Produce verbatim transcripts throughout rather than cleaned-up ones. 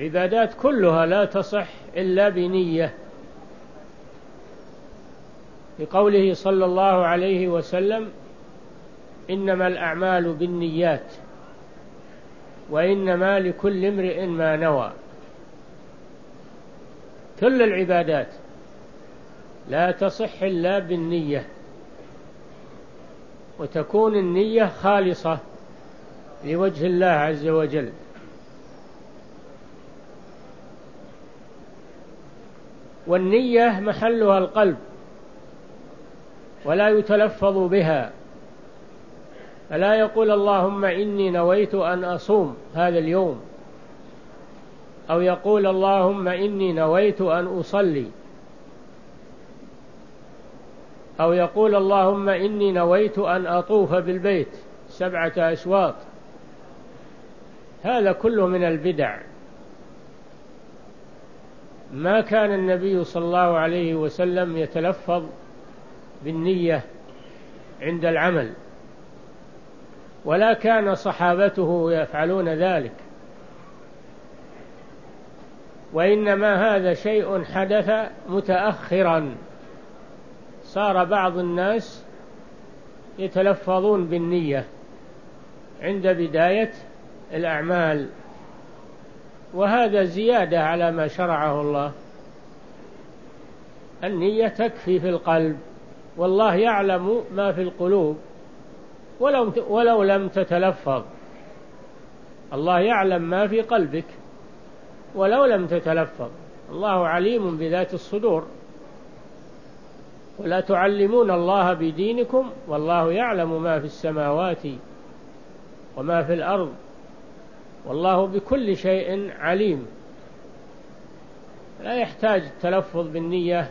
العبادات كلها لا تصح إلا بنية، لقوله صلى الله عليه وسلم: إنما الأعمال بالنيات وإنما لكل امرئ ما نوى. كل العبادات لا تصح إلا بالنية، وتكون النية خالصة لوجه الله عز وجل. والنية محلها القلب ولا يتلفظ بها، فلا يقول اللهم إني نويت أن أصوم هذا اليوم، أو يقول اللهم إني نويت أن أصلي، أو يقول اللهم إني نويت أن أطوف بالبيت سبعة أشواط. هذا كله من البدع. ما كان النبي صلى الله عليه وسلم يتلفظ بالنية عند العمل، ولا كان صحابته يفعلون ذلك، وإنما هذا شيء حدث متأخرا، صار بعض الناس يتلفظون بالنية عند بداية الأعمال، وهذا زيادة على ما شرعه الله. النية تكفي في القلب، والله يعلم ما في القلوب ولو, ولو لم تتلفظ. الله يعلم ما في قلبك ولو لم تتلفظ، الله عليم بذات الصدور. ولا تعلمون الله بدينكم والله يعلم ما في السماوات وما في الأرض والله بكل شيء عليم. لا يحتاج التلفظ بالنية،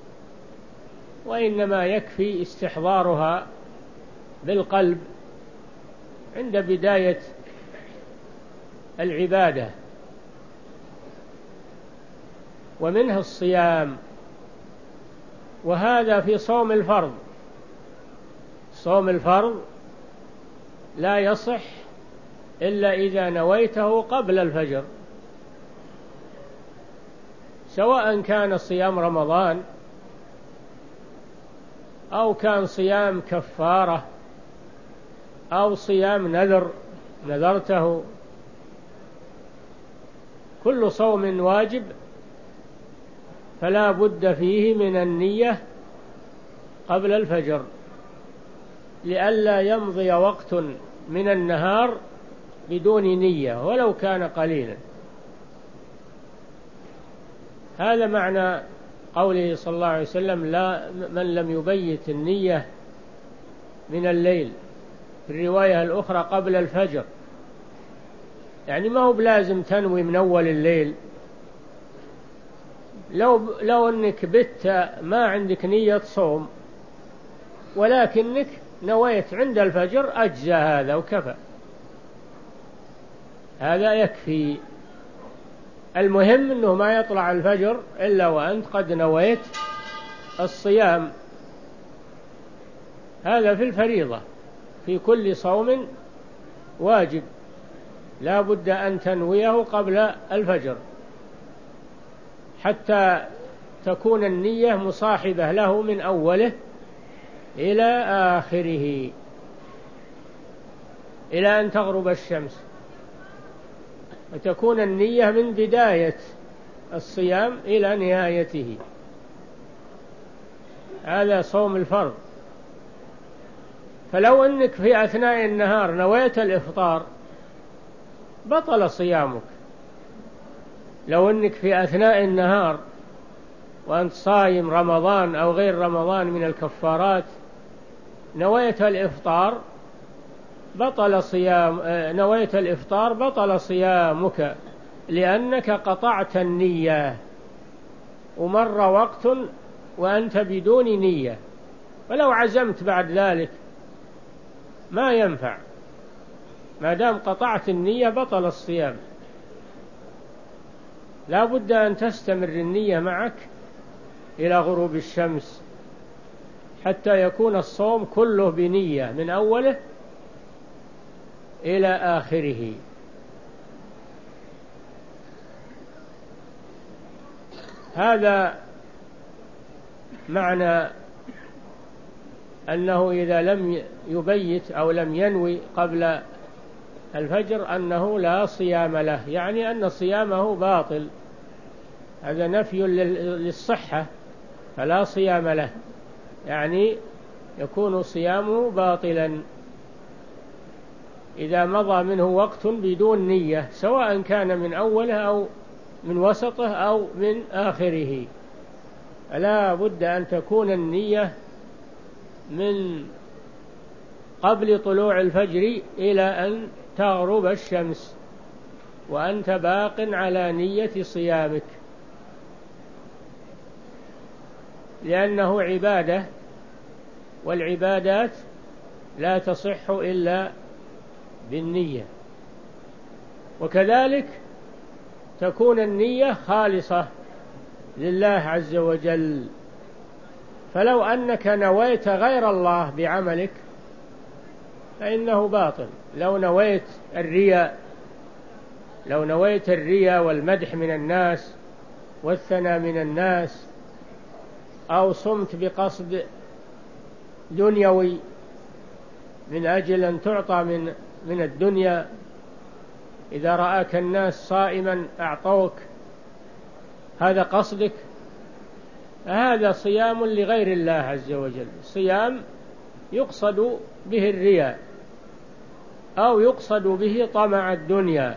وإنما يكفي استحضارها بالقلب عند بداية العبادة. ومنها الصيام، وهذا في صوم الفرض. صوم الفرض لا يصح إلا إذا نويته قبل الفجر، سواء كان صيام رمضان أو كان صيام كفارة أو صيام نذر نذرته. كل صوم واجب فلا بد فيه من النية قبل الفجر، لئلا يمضي وقت من النهار بدون نية ولو كان قليلا. هذا معنى قوله صلى الله عليه وسلم: لا من لم يبيت النية من الليل، في الرواية الأخرى قبل الفجر. يعني ما هو بلازم تنوي من أول الليل. لو, لو أنك بت ما عندك نية صوم ولكنك نويت عند الفجر أجزى هذا وكفى، هذا يكفي. المهم أنه ما يطلع الفجر إلا وأنت قد نويت الصيام. هذا في الفريضة، في كل صوم واجب لا بد أن تنويه قبل الفجر حتى تكون النية مصاحبة له من أوله إلى آخره، إلى أن تغرب الشمس، وتكون النية من بداية الصيام إلى نهايته. هذا صوم الفرض. فلو أنك في أثناء النهار نويت الإفطار بطل صيامك. لو أنك في أثناء النهار وأنت صايم رمضان أو غير رمضان من الكفارات نويت الإفطار بطل صيام نويت الإفطار بطل صيامك، لأنك قطعت النية ومر وقت وأنت بدون نية. ولو عزمت بعد ذلك ما ينفع، ما دام قطعت النية بطل الصيام. لا بد أن تستمر النية معك إلى غروب الشمس حتى يكون الصوم كله بنية من أوله إلى آخره. هذا معنى أنه إذا لم يبيت أو لم ينوي قبل الفجر أنه لا صيام له، يعني أن صيامه باطل، هذا نفي للصحة، فلا صيام له، يعني يكون صيامه باطلا إذا مضى منه وقت بدون نية، سواء كان من أوله أو من وسطه أو من آخره. لا بد أن تكون النية من قبل طلوع الفجر إلى أن تغرب الشمس، وأنت باق على نية صيامك، لأنه عبادة، والعبادات لا تصح إلا بالنية. وكذلك تكون النية خالصة لله عز وجل، فلو أنك نويت غير الله بعملك فإنه باطل. لو نويت الرياء لو نويت الرياء والمدح من الناس والثناء من الناس، أو صمت بقصد دنيوي من أجل أن تعطى من من الدنيا، إذا رآك الناس صائما أعطوك، هذا قصدك، هذا صيام لغير الله عز وجل، صيام يقصد به الرياء أو يقصد به طمع الدنيا.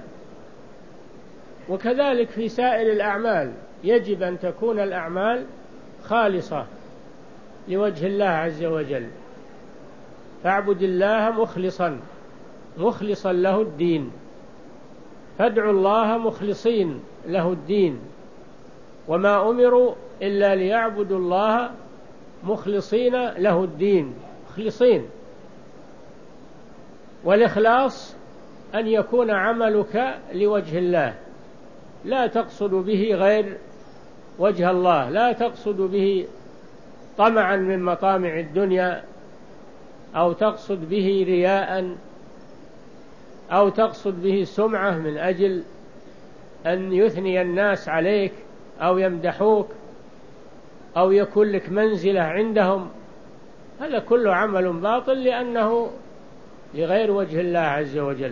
وكذلك في سائر الأعمال يجب أن تكون الأعمال خالصة لوجه الله عز وجل، فاعبد الله مخلصا مخلصا له الدين، فادعوا الله مخلصين له الدين، وما أمروا إلا ليعبدوا الله مخلصين له الدين، مخلصين. والإخلاص أن يكون عملك لوجه الله، لا تقصد به غير وجه الله، لا تقصد به طمعا من مطامع الدنيا، أو تقصد به رياء، أو تقصد به سمعة من أجل أن يثني الناس عليك أو يمدحوك أو يكون لك منزلة عندهم، هذا كله عمل باطل لأنه لغير وجه الله عز وجل.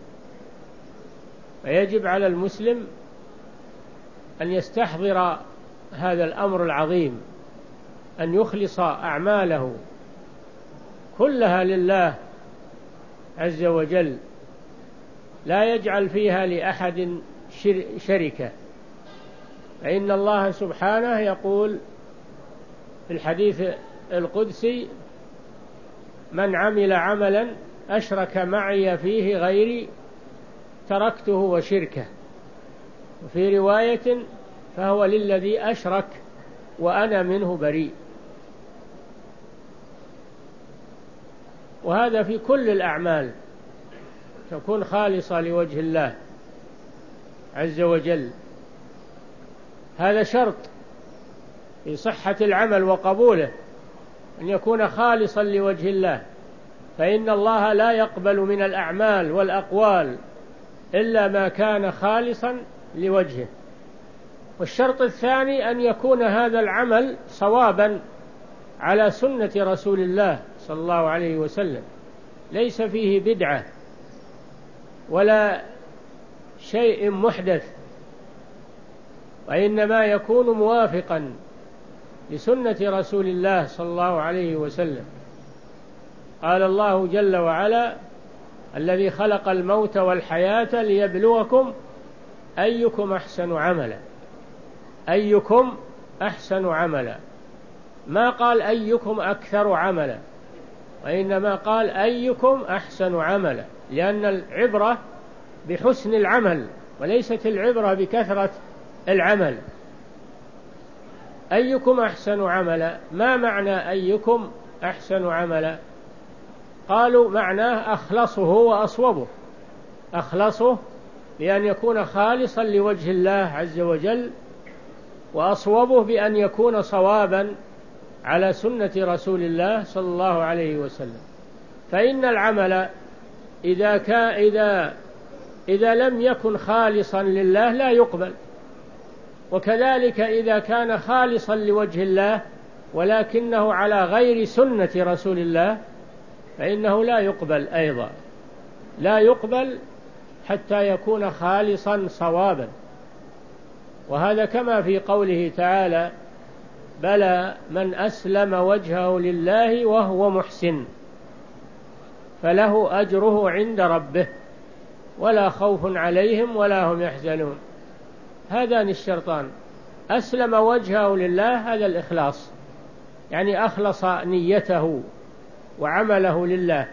فيجب على المسلم أن يستحضر هذا الأمر العظيم، أن يخلص أعماله كلها لله عز وجل، لا يجعل فيها لأحد شركة. فإن الله سبحانه يقول في الحديث القدسي: من عمل عملا أشرك معي فيه غيري تركته وشركه. وفي رواية: فهو للذي أشرك وأنا منه بريء. وهذا في كل الأعمال تكون خالصة لوجه الله عز وجل، هذا شرط في صحة العمل وقبوله، أن يكون خالصا لوجه الله، فإن الله لا يقبل من الأعمال والأقوال إلا ما كان خالصا لوجهه. والشرط الثاني أن يكون هذا العمل صوابا على سنة رسول الله صلى الله عليه وسلم، ليس فيه بدعة ولا شيء محدث، وإنما يكون موافقا لسنة رسول الله صلى الله عليه وسلم. قال الله جل وعلا: الذي خلق الموت والحياة ليبلوكم أيكم أحسن عملا. أيكم أحسن عملا، ما قال أيكم أكثر عملا، وإنما قال أيكم أحسن عملا، لأن العبرة بحسن العمل وليست العبرة بكثرة العمل. أيكم أحسن عملا، ما معنى أيكم أحسن عملا؟ قالوا معناه أخلصه وأصوبه، أخلصه بأن يكون خالصا لوجه الله عز وجل، وأصوبه بأن يكون صوابا على سنة رسول الله صلى الله عليه وسلم. فإن العمل إذا كان إذا إذا لم يكن خالصا لله لا يقبل، وكذلك إذا كان خالصا لوجه الله ولكنه على غير سنة رسول الله فإنه لا يقبل أيضا، لا يقبل حتى يكون خالصا صوابا. وهذا كما في قوله تعالى: بلى من أسلم وجهه لله وهو محسن فله أجره عند ربه ولا خوف عليهم ولا هم يحزنون. هذان الشرطان: أسلم وجهه لله، هذا الإخلاص، يعني أخلص نيته وعمله لله،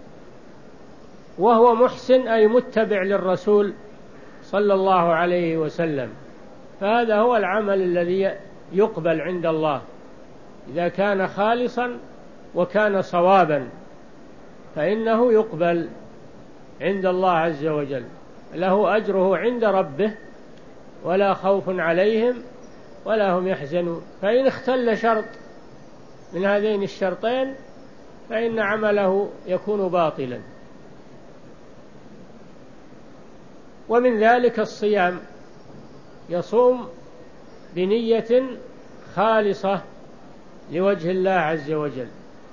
وهو محسن أي متبع للرسول صلى الله عليه وسلم، فهذا هو العمل الذي يقبل عند الله إذا كان خالصا وكان صوابا، فإنه يقبل عند الله عز وجل، له أجره عند ربه ولا خوف عليهم ولا هم يحزنون. فإن اختل شرط من هذين الشرطين فإن عمله يكون باطلا. ومن ذلك الصيام، يصوم بنية خالصة لوجه الله عز وجل.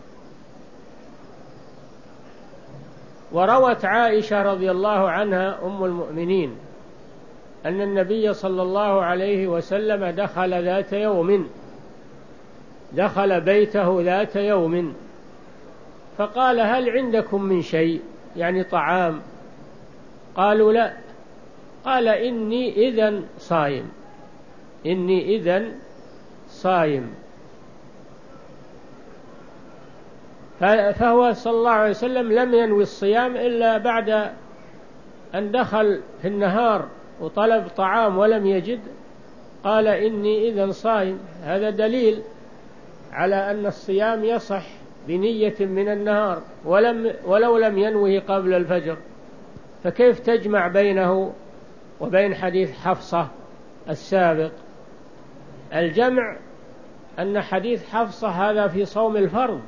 وروت عائشة رضي الله عنها أم المؤمنين أن النبي صلى الله عليه وسلم دخل ذات يوم دخل بيته ذات يوم فقال: هل عندكم من شيء، يعني طعام؟ قالوا: لا. قال: إني إذن صائم إني إذن صائم فهو صلى الله عليه وسلم لم ينوي الصيام إلا بعد أن دخل في النهار وطلب طعام ولم يجد، قال: إني إذن صائم. هذا دليل على أن الصيام يصح بنية من النهار ولم ولو لم ينوه قبل الفجر. فكيف تجمع بينه وبين حديث حفصة السابق؟ الجمع أن حديث حفصة هذا في صوم الفرض،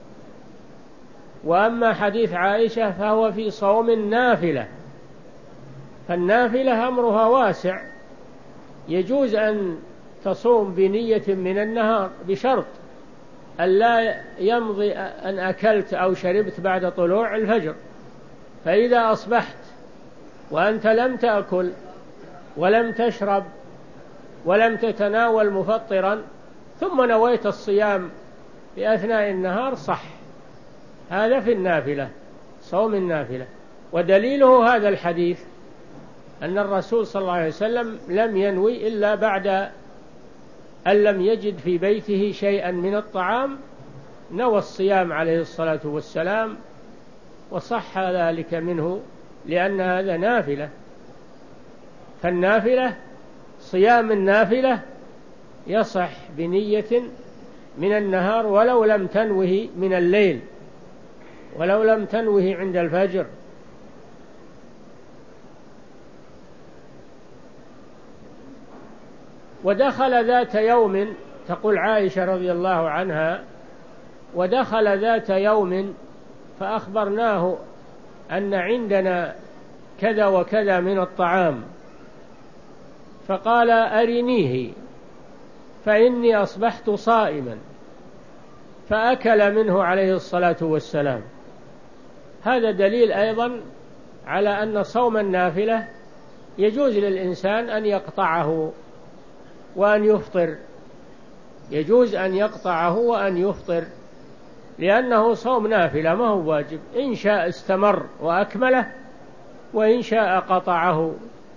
وأما حديث عائشة فهو في صوم النافلة. فالنافلة أمرها واسع، يجوز أن تصوم بنية من النهار بشرط أن لا يمضي أن أكلت أو شربت بعد طلوع الفجر. فإذا أصبحت وأنت لم تأكل ولم تشرب ولم تتناول مفطرا ثم نويت الصيام في أثناء النهار صح، هذا في النافلة، صوم النافلة. ودليله هذا الحديث أن الرسول صلى الله عليه وسلم لم ينوي إلا بعد أن لم يجد في بيته شيئا من الطعام، نوى الصيام عليه الصلاة والسلام وصح ذلك منه، لأن هذا نافلة. فالنافلة، صيام النافلة يصح بنية من النهار ولو لم تنوه من الليل، ولو لم تنوه عند الفجر. ودخل ذات يوم، تقول عائشة رضي الله عنها: ودخل ذات يوم فأخبرناه أن عندنا كذا وكذا من الطعام، فقال: أرنيه فإني أصبحت صائما، فأكل منه عليه الصلاة والسلام. هذا دليل أيضا على أن صوم النافلة يجوز للإنسان أن يقطعه وأن يفطر، يجوز أن يقطعه وأن يفطر، لأنه صوم نافلة ما هو واجب. إن شاء استمر وأكمله وإن شاء قطعه.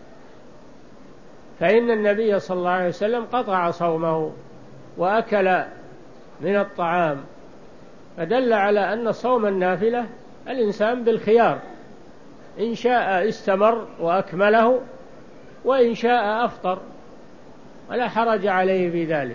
فإن النبي صلى الله عليه وسلم قطع صومه وأكل من الطعام، فدل على أن صوم النافلة الإنسان بالخيار، إن شاء استمر وأكمله وإن شاء أفطر، ولا حرج عليه في ذلك.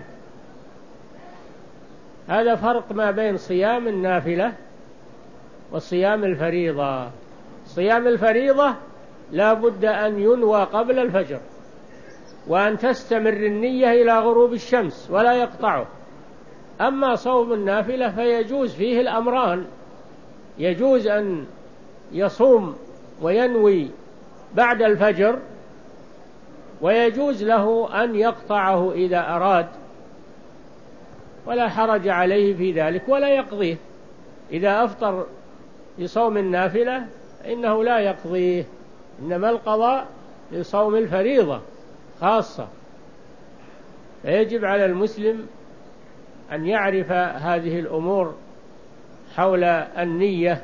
هذا فرق ما بين صيام النافلة وصيام الفريضة. صيام الفريضة لا بد أن ينوى قبل الفجر، وأن تستمر النية إلى غروب الشمس ولا يقطعه. أما صوم النافلة فيجوز فيه الأمران، يجوز أن يصوم وينوي بعد الفجر، ويجوز له أن يقطعه إذا أراد، ولا حرج عليه في ذلك، ولا يقضيه. إذا أفطر لصوم النافلة إنه لا يقضيه، إنما القضاء لصوم الفريضة خاصة. فيجب على المسلم أن يعرف هذه الأمور حول النية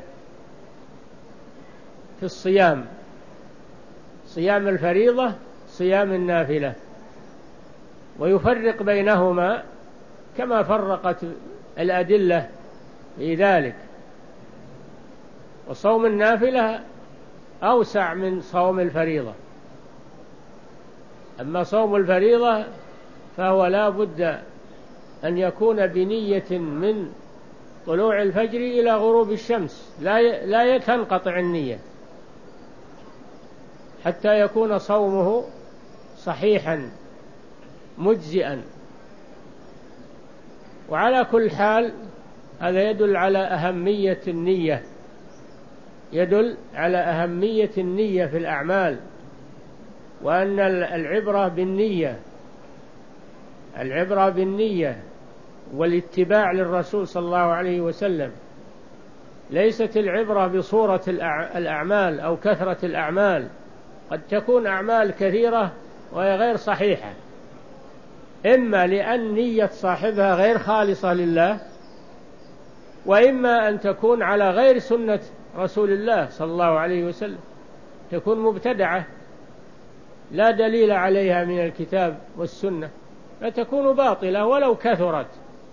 في الصيام، صيام الفريضة، صيام النافلة، ويفرق بينهما كما فرقت الأدلة في ذلك. وصوم النافلة أوسع من صوم الفريضة. أما صوم الفريضة فهو لا بد أن يكون بنية من طلوع الفجر إلى غروب الشمس، لا لا تنقطع النية حتى يكون صومه صحيحا مجزئا. وعلى كل حال هذا يدل على أهمية النية، يدل على أهمية النية في الأعمال، وأن العبرة بالنية، العبرة بالنية والاتباع للرسول صلى الله عليه وسلم. ليست العبرة بصورة الأعمال أو كثرة الأعمال، قد تكون أعمال كثيرة وهي غير صحيحة، إما لأن نية صاحبها غير خالصة لله، وإما أن تكون على غير سنة رسول الله صلى الله عليه وسلم، تكون مبتدعة لا دليل عليها من الكتاب والسنة، فتكون باطلة ولو كثرت.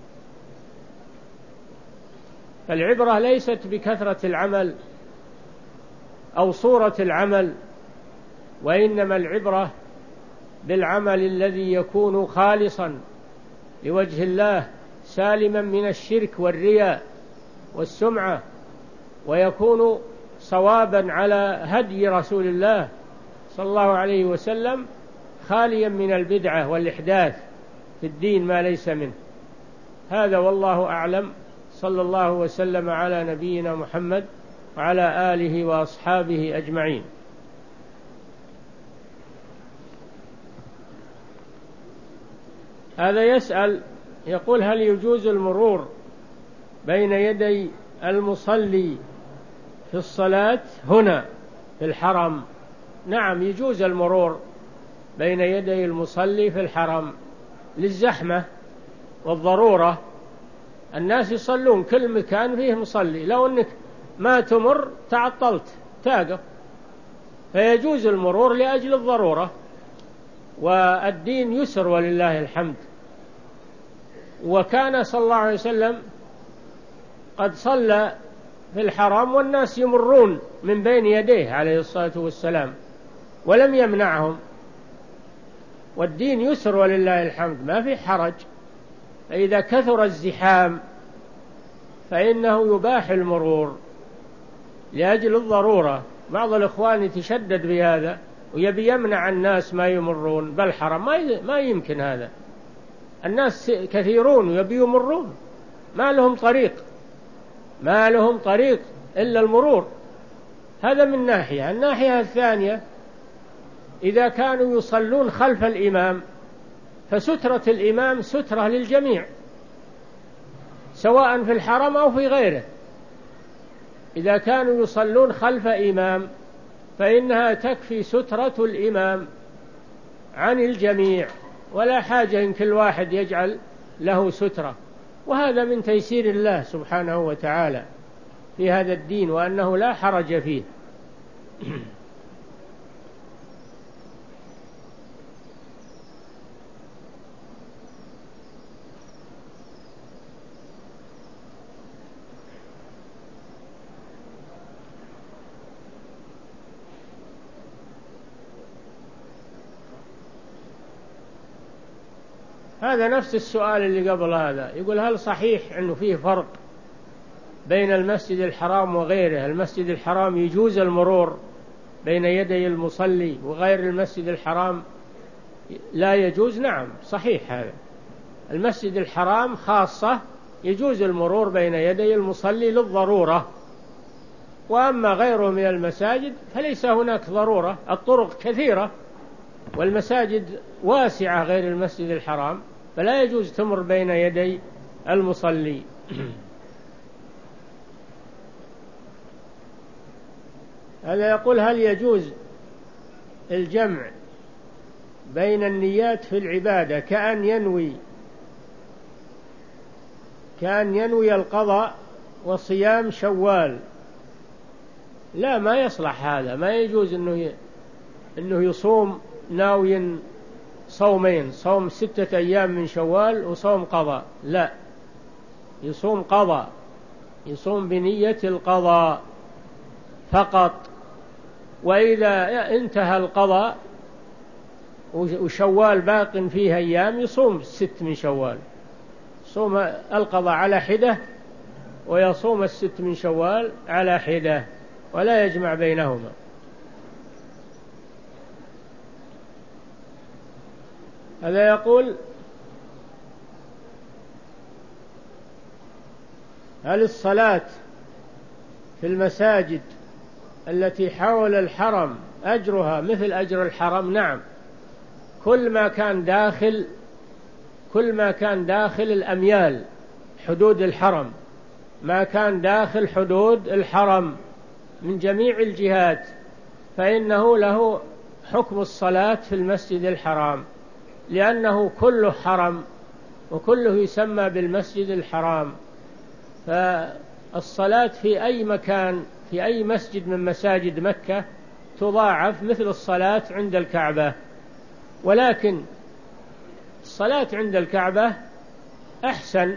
فالعبرة ليست بكثرة العمل أو صورة العمل، وإنما العبرة بالعمل الذي يكون خالصا لوجه الله، سالما من الشرك والرياء والسمعة، ويكون صوابا على هدي رسول الله صلى الله عليه وسلم، خاليا من البدعة والإحداث في الدين ما ليس منه. هذا والله أعلم. صلى الله وسلم على نبينا محمد وعلى آله وأصحابه أجمعين. هذا يسأل يقول: هل يجوز المرور بين يدي المصلي في الصلاة هنا في الحرم؟ نعم، يجوز المرور بين يدي المصلي في الحرم للزحمة والضرورة. الناس يصلون كل مكان فيه مصلي، لو أنك ما تمر تعطلت تاقف، فيجوز المرور لأجل الضرورة. والدين يسر ولله الحمد. وكان صلى الله عليه وسلم قد صلى في الحرم والناس يمرون من بين يديه عليه الصلاة والسلام ولم يمنعهم. والدين يسر ولله الحمد، ما في حرج. فإذا كثر الزحام فإنه يباح المرور لأجل الضرورة. بعض الإخوان يتشدد بهذا ويبي يمنع الناس ما يمرون بالحرم، ما يمكن هذا. الناس كثيرون ويبي يمرون، ما لهم طريق، ما لهم طريق إلا المرور. هذا من ناحية. الناحية الثانية، إذا كانوا يصلون خلف الإمام فسترة الإمام سترة للجميع سواء في الحرم أو في غيره. إذا كانوا يصلون خلف إمام فإنها تكفي سترة الإمام عن الجميع، ولا حاجة إن كل واحد يجعل له سترة. وهذا من تيسير الله سبحانه وتعالى في هذا الدين، وأنه لا حرج فيه. هذا نفس السؤال اللي قبل هذا. يقول: هل صحيح أنه فيه فرق بين المسجد الحرام وغيره؟ المسجد الحرام يجوز المرور بين يدي المصلي وغير المسجد الحرام لا يجوز؟ نعم، صحيح هذا. المسجد الحرام خاصة يجوز المرور بين يدي المصلي للضرورة، وأما غيره من المساجد فليس هناك ضرورة. الطرق كثيرة، والمساجد واسعة غير المسجد الحرام، فلا يجوز تمر بين يدي المصلي. هذا يقول: هل يجوز الجمع بين النيات في العبادة كأن ينوي كأن ينوي القضاء وصيام شوال؟ لا، ما يصلح هذا، ما يجوز إنه إنه يصوم ناوي صومين، صوم ستة أيام من شوال وصوم قضاء، لا، يصوم قضاء، يصوم بنية القضاء فقط. وإذا انتهى القضاء وشوال باق فيه أيام يصوم ست من شوال، يصوم القضاء على حدة ويصوم الست من شوال على حدة، ولا يجمع بينهما. هذا يقول: هل الصلاة في المساجد التي حول الحرم أجرها مثل أجر الحرم؟ نعم، كل ما كان داخل كل ما كان داخل الأميال حدود الحرم، ما كان داخل حدود الحرم من جميع الجهات، فإنه له حكم الصلاة في المسجد الحرام، لأنه كله حرم وكله يسمى بالمسجد الحرام. فالصلاة في أي مكان في أي مسجد من مساجد مكة تضاعف مثل الصلاة عند الكعبة، ولكن الصلاة عند الكعبة أحسن،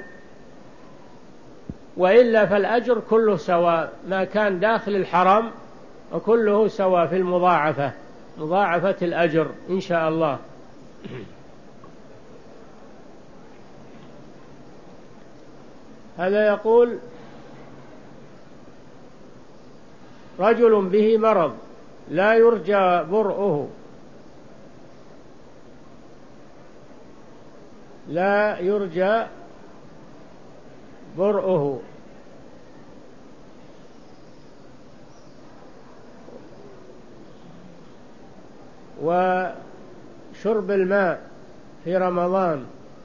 وإلا فالأجر كله سواء، ما كان داخل الحرم وكله سواء في المضاعفة، مضاعفة الأجر إن شاء الله. هذا يقول: رجل به مرض لا يرجى برؤه لا يرجى برؤه وشرب الماء في رمضان،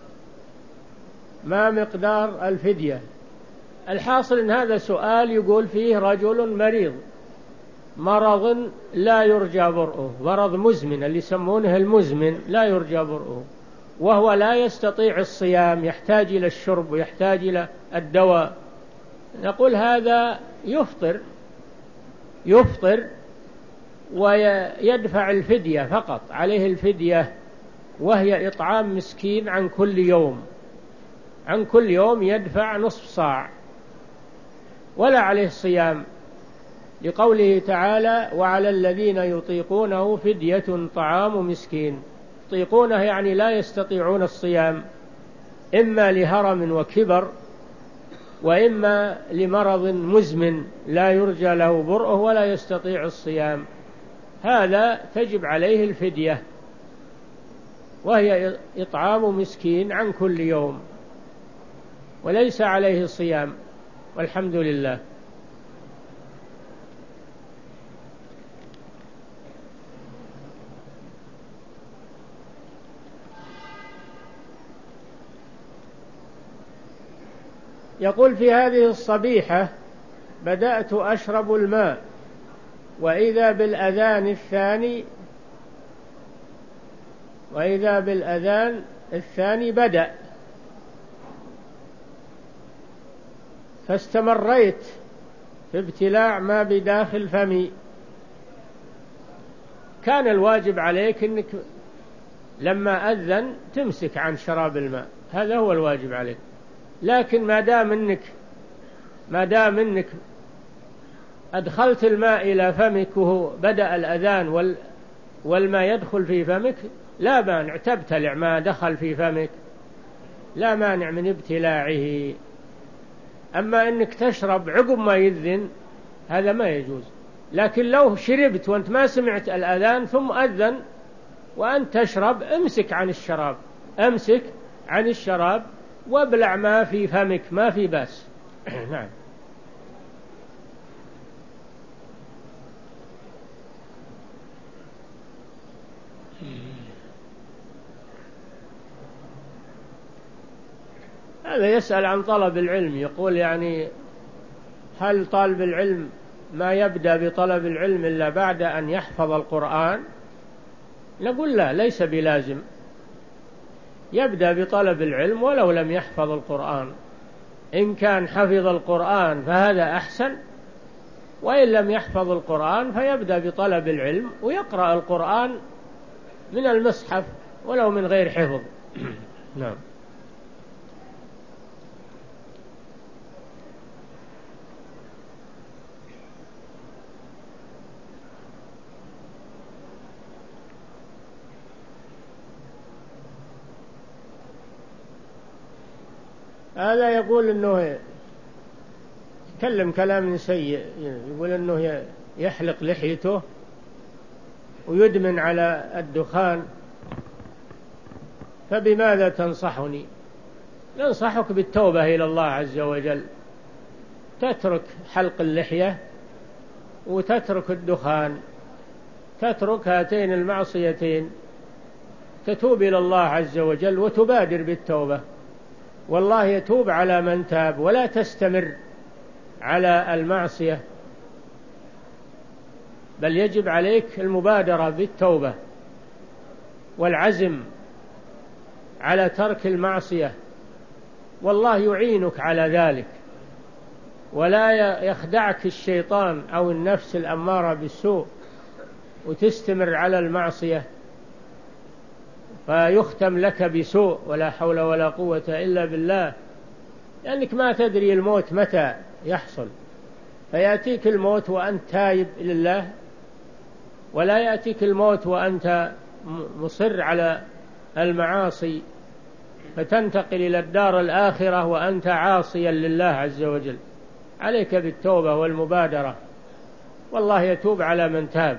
ما مقدار الفدية؟ الحاصل إن هذا سؤال يقول فيه رجل مريض مرض لا يرجى برؤه، مرض مزمن اللي يسمونه المزمن لا يرجى برؤه، وهو لا يستطيع الصيام، يحتاج إلى الشرب ويحتاج إلى الدواء. نقول هذا يفطر يفطر ويدفع الفدية فقط، عليه الفدية، وهي إطعام مسكين عن كل يوم، عن كل يوم يدفع نصف صاع، ولا عليه الصيام، لقوله تعالى: وعلى الذين يطيقونه فدية طعام مسكين. يطيقونه يعني لا يستطيعون الصيام، إما لهرم وكبر، وإما لمرض مزمن لا يرجى له برؤه ولا يستطيع الصيام، هذا تجب عليه الفدية، وهي إطعام مسكين عن كل يوم، وليس عليه صيام، والحمد لله. يقول: في هذه الصبيحة بدأت أشرب الماء، وإذا بالأذان الثاني وإذا بالأذان الثاني بدأ، فاستمريت في ابتلاع ما بداخل فمي. كان الواجب عليك أنك لما أذن تمسك عن شراب الماء، هذا هو الواجب عليك، لكن ما دام أنك ما دام أنك أدخلت الماء إلى فمك وهو بدأ الأذان وال والماء يدخل في فمك، لا مانع تبتلع ما دخل في فمك، لا مانع من ابتلاعه. أما أنك تشرب عقب ما يذن هذا ما يجوز، لكن لو شربت وأنت ما سمعت الأذان ثم أذن وأنت تشرب، امسك عن الشراب امسك عن الشراب وابلع ما في فمك، ما في بأس. نعم. هذا يسأل عن طلب العلم، يقول يعني هل طالب العلم ما يبدأ بطلب العلم إلا بعد أن يحفظ القرآن؟ نقول لا، ليس بلازم، يبدأ بطلب العلم ولو لم يحفظ القرآن. إن كان حفظ القرآن فهذا أحسن، وإن لم يحفظ القرآن فيبدأ بطلب العلم ويقرأ القرآن من المصحف ولو من غير حفظ. نعم. هذا يقول أنه يتكلم كلام سيء، يقول أنه يحلق لحيته ويدمن على الدخان، فبماذا تنصحني؟ ننصحك بالتوبة إلى الله عز وجل، تترك حلق اللحية وتترك الدخان، تترك هاتين المعصيتين، تتوب إلى الله عز وجل وتبادر بالتوبة، والله يتوب على من تاب، ولا تستمر على المعصية، بل يجب عليك المبادرة بالتوبة والعزم على ترك المعصية، والله يعينك على ذلك، ولا يخدعك الشيطان أو النفس الأمارة بالسوء وتستمر على المعصية فيختم لك بسوء، ولا حول ولا قوة إلا بالله، لأنك ما تدري الموت متى يحصل، فيأتيك الموت وأنت تائب لله، ولا يأتيك الموت وأنت مصر على المعاصي فتنتقل إلى الدار الآخرة وأنت عاصيا لله عز وجل. عليك بالتوبة والمبادرة، والله يتوب على من تاب.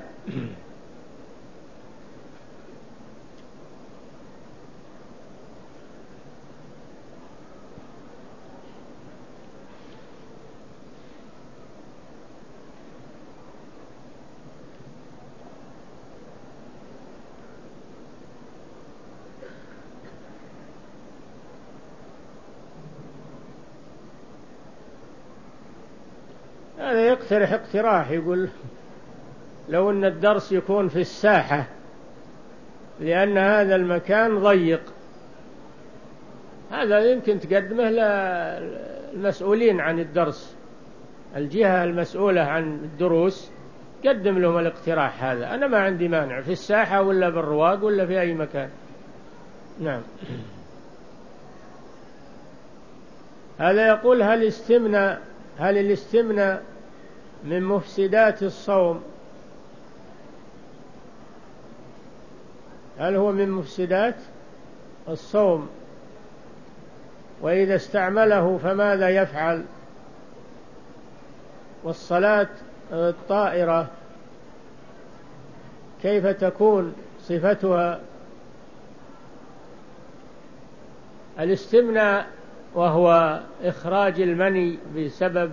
هذا يقترح اقتراح، يقول لو أن الدرس يكون في الساحة، لأن هذا المكان ضيق، هذا يمكن تقدمه للمسؤولين عن الدرس، الجهة المسؤولة عن الدروس، قدم لهم الاقتراح هذا، أنا ما عندي مانع، في الساحة ولا بالرواق ولا في أي مكان. نعم. هذا يقول هل استمنى هل الاستمناء من مفسدات الصوم؟ هل هو من مفسدات الصوم؟ وإذا استعمله فماذا يفعل؟ والصلاة الطائرة كيف تكون صفتها؟ الاستمناء وهو إخراج المني بسبب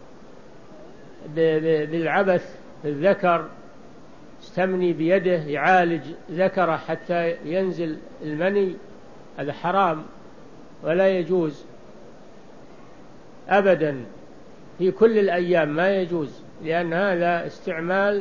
بالعبث في الذكر، استمني بيده يعالج ذكره حتى ينزل المني، هذا حرام ولا يجوز أبدا، في كل الأيام ما يجوز، لأن هذا استعمال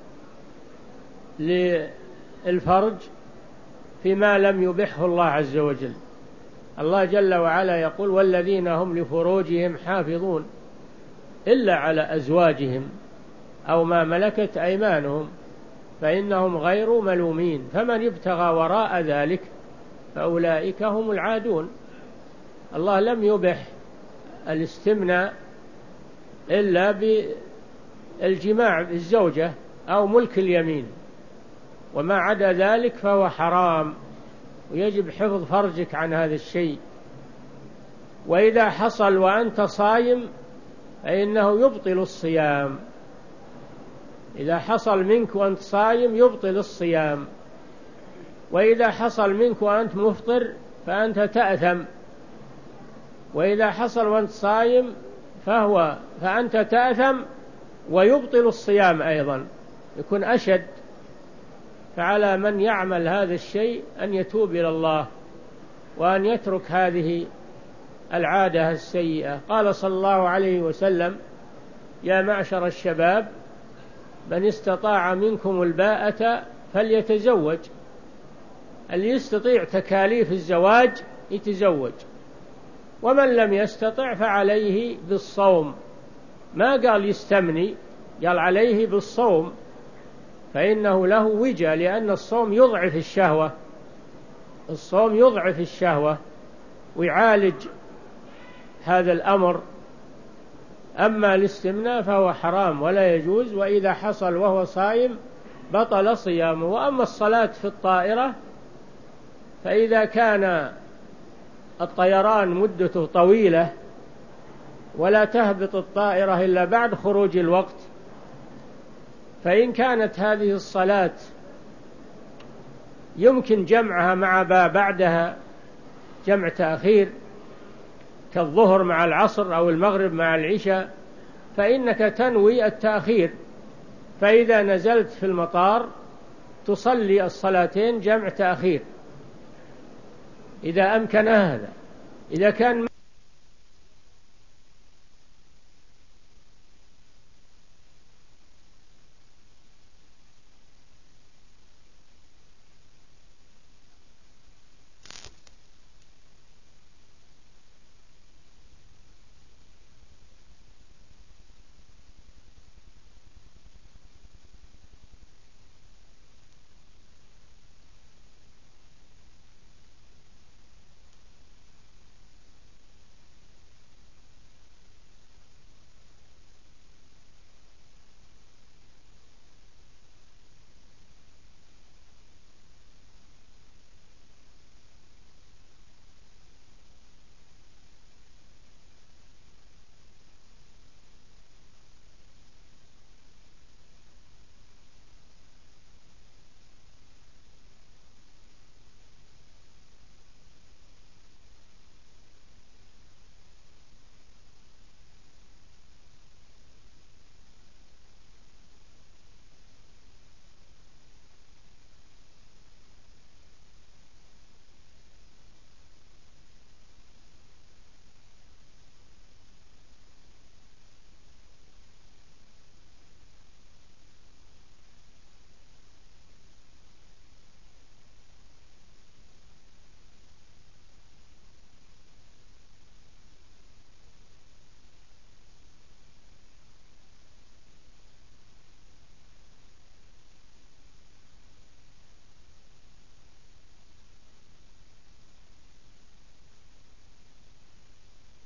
للفرج فيما لم يبحه الله عز وجل. الله جل وعلا يقول والذين هم لفروجهم حافظون إلا على أزواجهم أو ما ملكت أيمانهم فإنهم غير ملومين، فمن ابتغى وراء ذلك فأولئك هم العادون. الله لم يبح الاستمناء إلا بالجماع بالزوجة أو ملك اليمين، وما عدا ذلك فهو حرام، ويجب حفظ فرجك عن هذا الشيء. وإذا حصل وأنت صايم فإنه يبطل الصيام، إذا حصل منك وأنت صايم يبطل الصيام، وإذا حصل منك وأنت مفطر فأنت تأثم، وإذا حصل وأنت صايم فهو فأنت تأثم ويبطل الصيام أيضا، يكون أشد. فعلى من يعمل هذا الشيء أن يتوب إلى الله وأن يترك هذه العادة السيئة. قال صلى الله عليه وسلم: يا معشر الشباب، من استطاع منكم الباءة فليتزوج. اللي يستطيع تكاليف الزواج يتزوج، ومن لم يستطع فعليه بالصوم. ما قال يستمني، قال عليه بالصوم، فإنه له وجه، لأن الصوم يضعف الشهوة، الصوم يضعف الشهوة ويعالج هذا الأمر. أما الاستمناء فهو حرام ولا يجوز، وإذا حصل وهو صائم بطل صيامه. وأما الصلاة في الطائرة فإذا كان الطيران مدته طويلة ولا تهبط الطائرة إلا بعد خروج الوقت، فإن كانت هذه الصلاة يمكن جمعها مع ما بعدها جمع تأخير كالظهر مع العصر أو المغرب مع العشاء، فإنك تنوي التأخير، فإذا نزلت في المطار تصلي الصلاتين جمع تأخير إذا أمكن هذا. إذا كان